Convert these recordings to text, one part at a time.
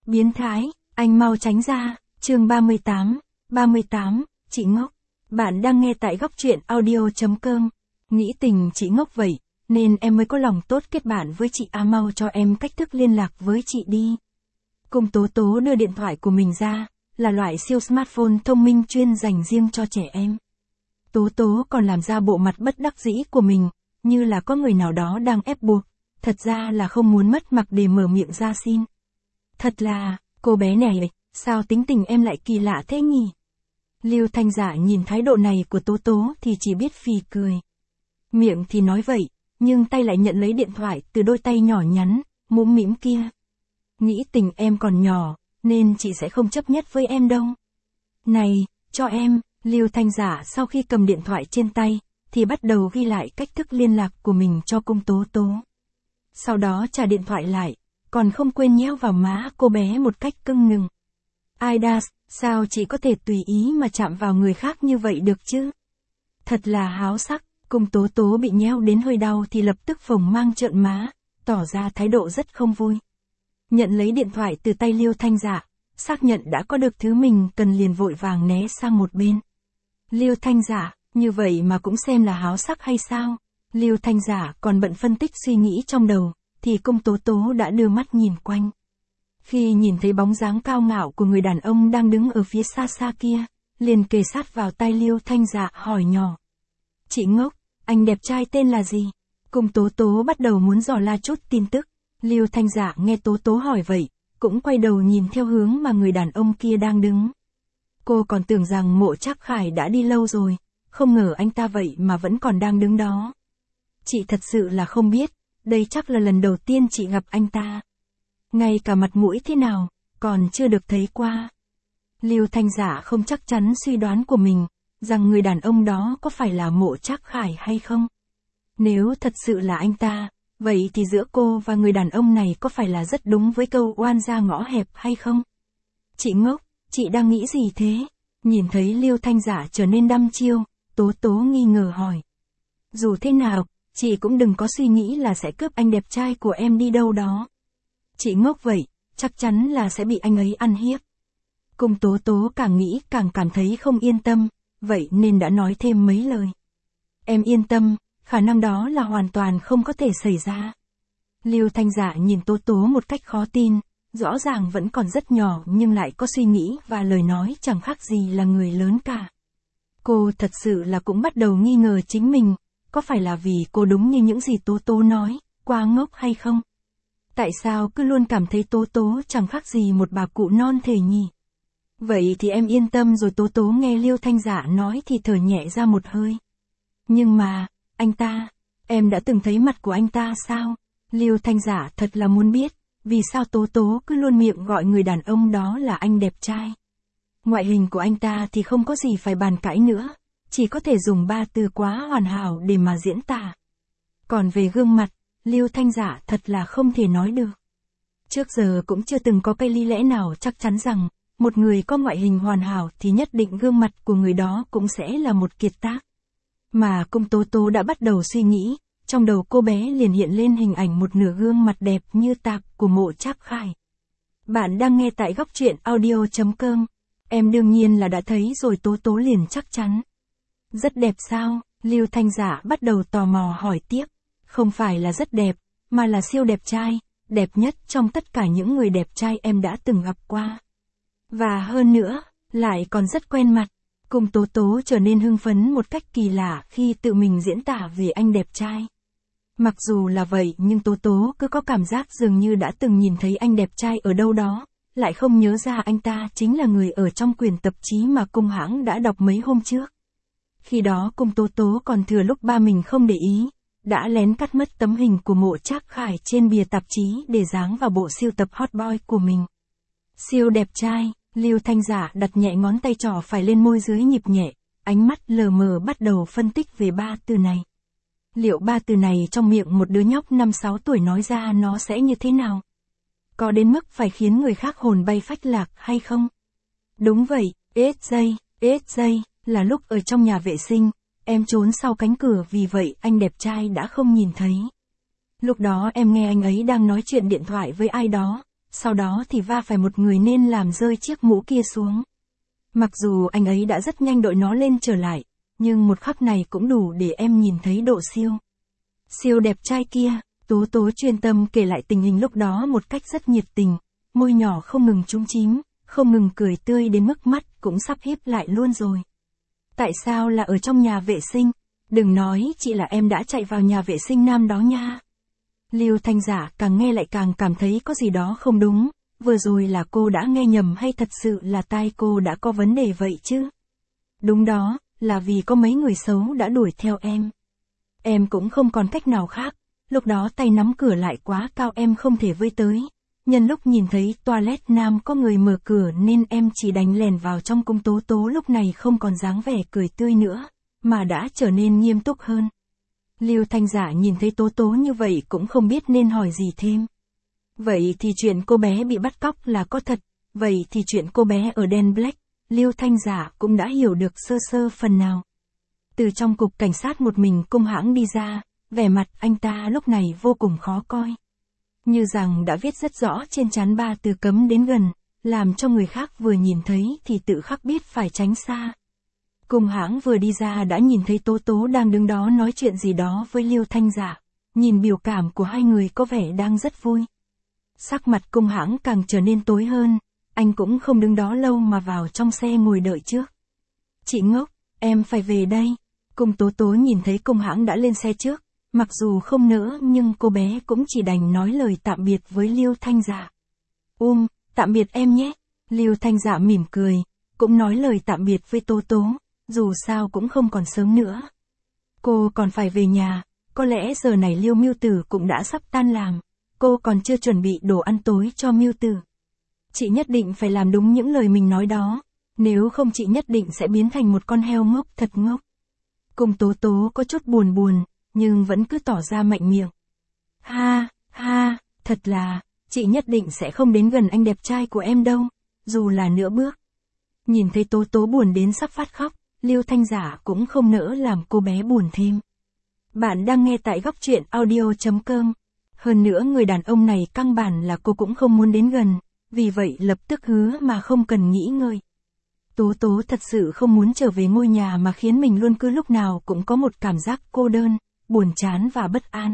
Biến thái, anh mau tránh ra, chương 38, chị ngốc. Bạn đang nghe tại góc truyện audio.com. Nghĩ tình chị ngốc vậy, nên em mới có lòng tốt kết bạn với chị. Mau cho em cách thức liên lạc với chị đi. Cung Tố Tố đưa điện thoại của mình ra, là loại siêu smartphone thông minh chuyên dành riêng cho trẻ em. Tố Tố còn làm ra bộ mặt bất đắc dĩ của mình, như là có người nào đó đang ép buộc, thật ra là không muốn mất mặt để mở miệng ra xin. Thật là, cô bé này, sao tính tình em lại kỳ lạ thế nhỉ? Lưu Thanh Dạ nhìn thái độ này của Tố Tố thì chỉ biết phì cười. Miệng thì nói vậy, nhưng tay lại nhận lấy điện thoại từ đôi tay nhỏ nhắn, mũm mĩm kia. Nghĩ tình em còn nhỏ, nên chị sẽ không chấp nhất với em đâu. Này, cho em. Lưu Thanh Dạ sau khi cầm điện thoại trên tay, thì bắt đầu ghi lại cách thức liên lạc của mình cho Cung Tố Tố. Sau đó trả điện thoại lại, còn không quên nhéo vào má cô bé một cách cưng nừng. Aidas, sao chị có thể tùy ý mà chạm vào người khác như vậy được chứ? Thật là háo sắc. Cung Tố Tố bị nhéo đến hơi đau thì lập tức phồng mang trợn má, tỏ ra thái độ rất không vui. Nhận lấy điện thoại từ tay Lưu Thanh Dạ, xác nhận đã có được thứ mình cần liền vội vàng né sang một bên. Lưu Thanh Dạ, như vậy mà cũng xem là háo sắc hay sao? Lưu Thanh Dạ còn bận phân tích suy nghĩ trong đầu, thì Cung Tố Tố đã đưa mắt nhìn quanh. Khi nhìn thấy bóng dáng cao ngạo của người đàn ông đang đứng ở phía xa xa kia, liền kề sát vào tai Lưu Thanh Dạ hỏi nhỏ. Chị ngốc, anh đẹp trai tên là gì? Cung Tố Tố bắt đầu muốn dò la chút tin tức. Lưu Thanh Dạ nghe Tố Tố hỏi vậy, cũng quay đầu nhìn theo hướng mà người đàn ông kia đang đứng. Cô còn tưởng rằng Mộ Trác Khải đã đi lâu rồi, không ngờ anh ta vậy mà vẫn còn đang đứng đó. Chị thật sự là không biết, đây chắc là lần đầu tiên chị gặp anh ta. Ngay cả mặt mũi thế nào, còn chưa được thấy qua. Lưu Thanh Dạ không chắc chắn suy đoán của mình, rằng người đàn ông đó có phải là Mộ Trác Khải hay không. Nếu thật sự là anh ta, vậy thì giữa cô và người đàn ông này có phải là rất đúng với câu oan gia ngõ hẹp hay không? Chị ngốc, chị đang nghĩ gì thế? Nhìn thấy Lưu Thanh Dạ trở nên đăm chiêu, Tố Tố nghi ngờ hỏi. Dù thế nào, chị cũng đừng có suy nghĩ là sẽ cướp anh đẹp trai của em đi đâu đó. Chị ngốc vậy, chắc chắn là sẽ bị anh ấy ăn hiếp. Cung Tố Tố càng nghĩ càng cảm thấy không yên tâm, vậy nên đã nói thêm mấy lời. Em yên tâm, khả năng đó là hoàn toàn không có thể xảy ra. Lưu Thanh Dạ nhìn Tố Tố một cách khó tin, rõ ràng vẫn còn rất nhỏ nhưng lại có suy nghĩ và lời nói chẳng khác gì là người lớn cả. Cô thật sự là cũng bắt đầu nghi ngờ chính mình, có phải là vì cô đúng như những gì Tố Tố nói, quá ngốc hay không? Tại sao cứ luôn cảm thấy Tố Tố chẳng khác gì một bà cụ non thể nhỉ? Vậy thì em yên tâm rồi. Tố Tố nghe Lưu Thanh Dạ nói thì thở nhẹ ra một hơi. Nhưng mà, anh ta, em đã từng thấy mặt của anh ta sao? Lưu Thanh Dạ thật là muốn biết, vì sao Tố Tố cứ luôn miệng gọi người đàn ông đó là anh đẹp trai. Ngoại hình của anh ta thì không có gì phải bàn cãi nữa, chỉ có thể dùng 3 từ quá hoàn hảo để mà diễn tả. Còn về gương mặt, Lưu Thanh Dạ thật là không thể nói được. Trước giờ cũng chưa từng có cái lý lẽ nào chắc chắn rằng, một người có ngoại hình hoàn hảo thì nhất định gương mặt của người đó cũng sẽ là một kiệt tác. Mà Cung Tố Tố đã bắt đầu suy nghĩ, trong đầu cô bé liền hiện lên hình ảnh một nửa gương mặt đẹp như tạp của Mộ Trác Khải. Bạn đang nghe tại góc truyện audio.com. Em đương nhiên là đã thấy rồi. Tố Tố liền chắc chắn. Rất đẹp sao? Lưu Thanh Dạ bắt đầu tò mò hỏi tiếp. Không phải là rất đẹp, mà là siêu đẹp trai, đẹp nhất trong tất cả những người đẹp trai em đã từng gặp qua. Và hơn nữa, lại còn rất quen mặt. Cung Tố Tố trở nên hưng phấn một cách kỳ lạ khi tự mình diễn tả về anh đẹp trai. Mặc dù là vậy nhưng Tố Tố cứ có cảm giác dường như đã từng nhìn thấy anh đẹp trai ở đâu đó, lại không nhớ ra anh ta chính là người ở trong quyển tạp chí mà Cung hãng đã đọc mấy hôm trước. Khi đó Cung Tố Tố còn thừa lúc ba mình không để ý, đã lén cắt mất tấm hình của Mộ Trác Khải trên bìa tạp chí để dán vào bộ sưu tập hot boy của mình. Siêu đẹp trai. Lưu Thanh Dạ đặt nhẹ ngón tay trỏ phải lên môi dưới nhịp nhẹ, ánh mắt lờ mờ bắt đầu phân tích về 3 từ này. Liệu 3 từ này trong miệng một đứa nhóc 5-6 tuổi nói ra nó sẽ như thế nào? Có đến mức phải khiến người khác hồn bay phách lạc hay không? Đúng vậy, ít giây, là lúc ở trong nhà vệ sinh, em trốn sau cánh cửa vì vậy anh đẹp trai đã không nhìn thấy. Lúc đó em nghe anh ấy đang nói chuyện điện thoại với ai đó, sau đó thì va phải một người nên làm rơi chiếc mũ kia xuống. Mặc dù anh ấy đã rất nhanh đội nó lên trở lại, nhưng một khắc này cũng đủ để em nhìn thấy độ siêu đẹp trai kia. Tố tố chuyên tâm kể lại tình hình lúc đó một cách rất nhiệt tình, môi nhỏ không ngừng chúm chím, không ngừng cười tươi đến mức mắt cũng sắp híp lại luôn rồi. Tại sao là ở trong nhà vệ sinh? Đừng nói chị là em đã chạy vào nhà vệ sinh nam đó nha. Lưu Thanh Giả càng nghe lại càng cảm thấy có gì đó không đúng, vừa rồi là cô đã nghe nhầm hay thật sự là tai cô đã có vấn đề vậy chứ? Đúng đó, là vì có mấy người xấu đã đuổi theo em. Em cũng không còn cách nào khác, lúc đó tay nắm cửa lại quá cao em không thể vơi tới. Nhân lúc nhìn thấy toilet nam có người mở cửa nên em chỉ đành lèn vào trong. Cung Tố Tố lúc này không còn dáng vẻ cười tươi nữa, mà đã trở nên nghiêm túc hơn. Lưu Thanh Giả nhìn thấy Tố Tố như vậy cũng không biết nên hỏi gì thêm. Vậy thì chuyện cô bé bị bắt cóc là có thật, vậy thì chuyện cô bé ở đen Black, Lưu Thanh Giả cũng đã hiểu được sơ sơ phần nào. Từ trong cục cảnh sát một mình Cung Hãng đi ra, vẻ mặt anh ta lúc này vô cùng khó coi. Như rằng đã viết rất rõ trên trán 3 từ cấm đến gần, làm cho người khác vừa nhìn thấy thì tự khắc biết phải tránh xa. Cung Hãng vừa đi ra đã nhìn thấy Tố Tố đang đứng đó nói chuyện gì đó với Lưu Thanh Giả, nhìn biểu cảm của hai người có vẻ đang rất vui. Sắc mặt Cung Hãng càng trở nên tối hơn, anh cũng không đứng đó lâu mà vào trong xe ngồi đợi trước. Chị ngốc, em phải về đây. Cung Tố Tố nhìn thấy Cung Hãng đã lên xe trước, mặc dù không nỡ nhưng cô bé cũng chỉ đành nói lời tạm biệt với Lưu Thanh Giả. Tạm biệt em nhé. Lưu Thanh Giả mỉm cười, cũng nói lời tạm biệt với Tố Tố, dù sao cũng không còn sớm nữa. Cô còn phải về nhà, có lẽ giờ này Lưu Mưu Tử cũng đã sắp tan làm, cô còn chưa chuẩn bị đồ ăn tối cho Mưu Tử. Chị nhất định phải làm đúng những lời mình nói đó, nếu không chị nhất định sẽ biến thành một con heo ngốc thật ngốc. Cung Tố Tố có chút buồn, nhưng vẫn cứ tỏ ra mạnh miệng. Ha, thật là, chị nhất định sẽ không đến gần anh đẹp trai của em đâu, dù là nửa bước. Nhìn thấy Tố Tố buồn đến sắp phát khóc, Lưu Thanh Giả cũng không nỡ làm cô bé buồn thêm. Bạn đang nghe tại góc truyện audio.com. Hơn nữa người đàn ông này căn bản là cô cũng không muốn đến gần, vì vậy lập tức hứa mà không cần nghĩ ngợi. Tố Tố thật sự không muốn trở về ngôi nhà mà khiến mình luôn cứ lúc nào cũng có một cảm giác cô đơn, buồn chán và bất an.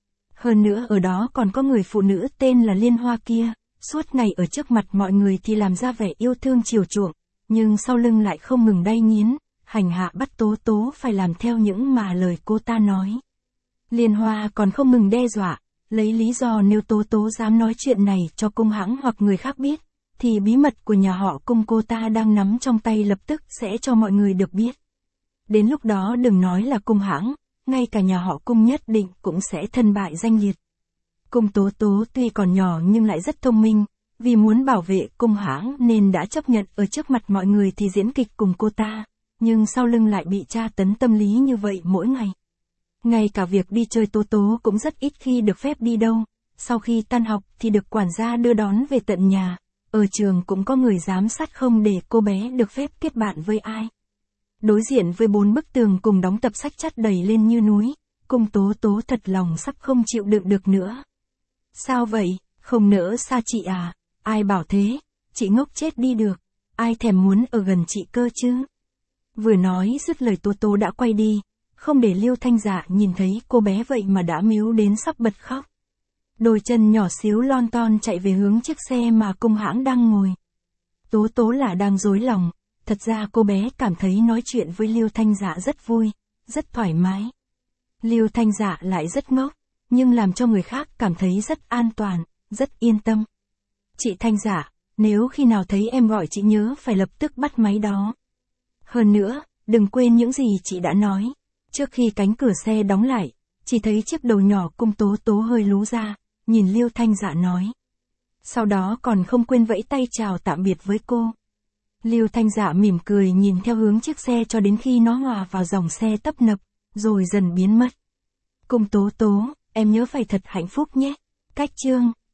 Hơn nữa ở đó còn có người phụ nữ tên là Liên Hoa kia, suốt ngày ở trước mặt mọi người thì làm ra vẻ yêu thương chiều chuộng, nhưng sau lưng lại không ngừng đay nghiến, hành hạ bắt Tố Tố phải làm theo những mà lời cô ta nói. Liên Hoa còn không ngừng đe dọa, lấy lý do nếu Tố Tố dám nói chuyện này cho Cung Hãng hoặc người khác biết, thì bí mật của nhà họ Cung cô ta đang nắm trong tay lập tức sẽ cho mọi người được biết. Đến lúc đó đừng nói là Cung Hãng, ngay cả nhà họ Cung nhất định cũng sẽ thân bại danh liệt. Cung Tố Tố tuy còn nhỏ nhưng lại rất thông minh, vì muốn bảo vệ Cung Hãng nên đã chấp nhận ở trước mặt mọi người thì diễn kịch cùng cô ta, nhưng sau lưng lại bị tra tấn tâm lý như vậy mỗi ngày. Ngay cả việc đi chơi Tố Tố cũng rất ít khi được phép đi đâu, sau khi tan học thì được quản gia đưa đón về tận nhà, ở trường cũng có người giám sát không để cô bé được phép kết bạn với ai. Đối diện với 4 bức tường cùng đóng tập sách chất đầy lên như núi, Cung Tố Tố thật lòng sắp không chịu đựng được nữa. Sao vậy, không nỡ xa chị à, ai bảo thế, chị ngốc chết đi được, ai thèm muốn ở gần chị cơ chứ. Vừa nói dứt lời Tố Tố đã quay đi, không để Lưu Thanh Giả nhìn thấy cô bé vậy mà đã mếu đến sắp bật khóc. Đôi chân nhỏ xíu lon ton chạy về hướng chiếc xe mà Cung Hãng đang ngồi. Tố Tố là đang rối lòng, thật ra cô bé cảm thấy nói chuyện với Lưu Thanh Giả rất vui, rất thoải mái. Lưu Thanh Giả lại rất ngốc, nhưng làm cho người khác cảm thấy rất an toàn, rất yên tâm. Chị Thanh Giả, nếu khi nào thấy em gọi chị nhớ phải lập tức bắt máy đó. Hơn nữa, đừng quên những gì chị đã nói. Trước khi cánh cửa xe đóng lại, chỉ thấy chiếc đầu nhỏ Cung Tố Tố hơi lú ra, nhìn Lưu Thanh Giả nói. Sau đó còn không quên vẫy tay chào tạm biệt với cô. Lưu Thanh Giả mỉm cười nhìn theo hướng chiếc xe cho đến khi nó hòa vào dòng xe tấp nập, rồi dần biến mất. Cung Tố Tố, em nhớ phải thật hạnh phúc nhé. Cách chương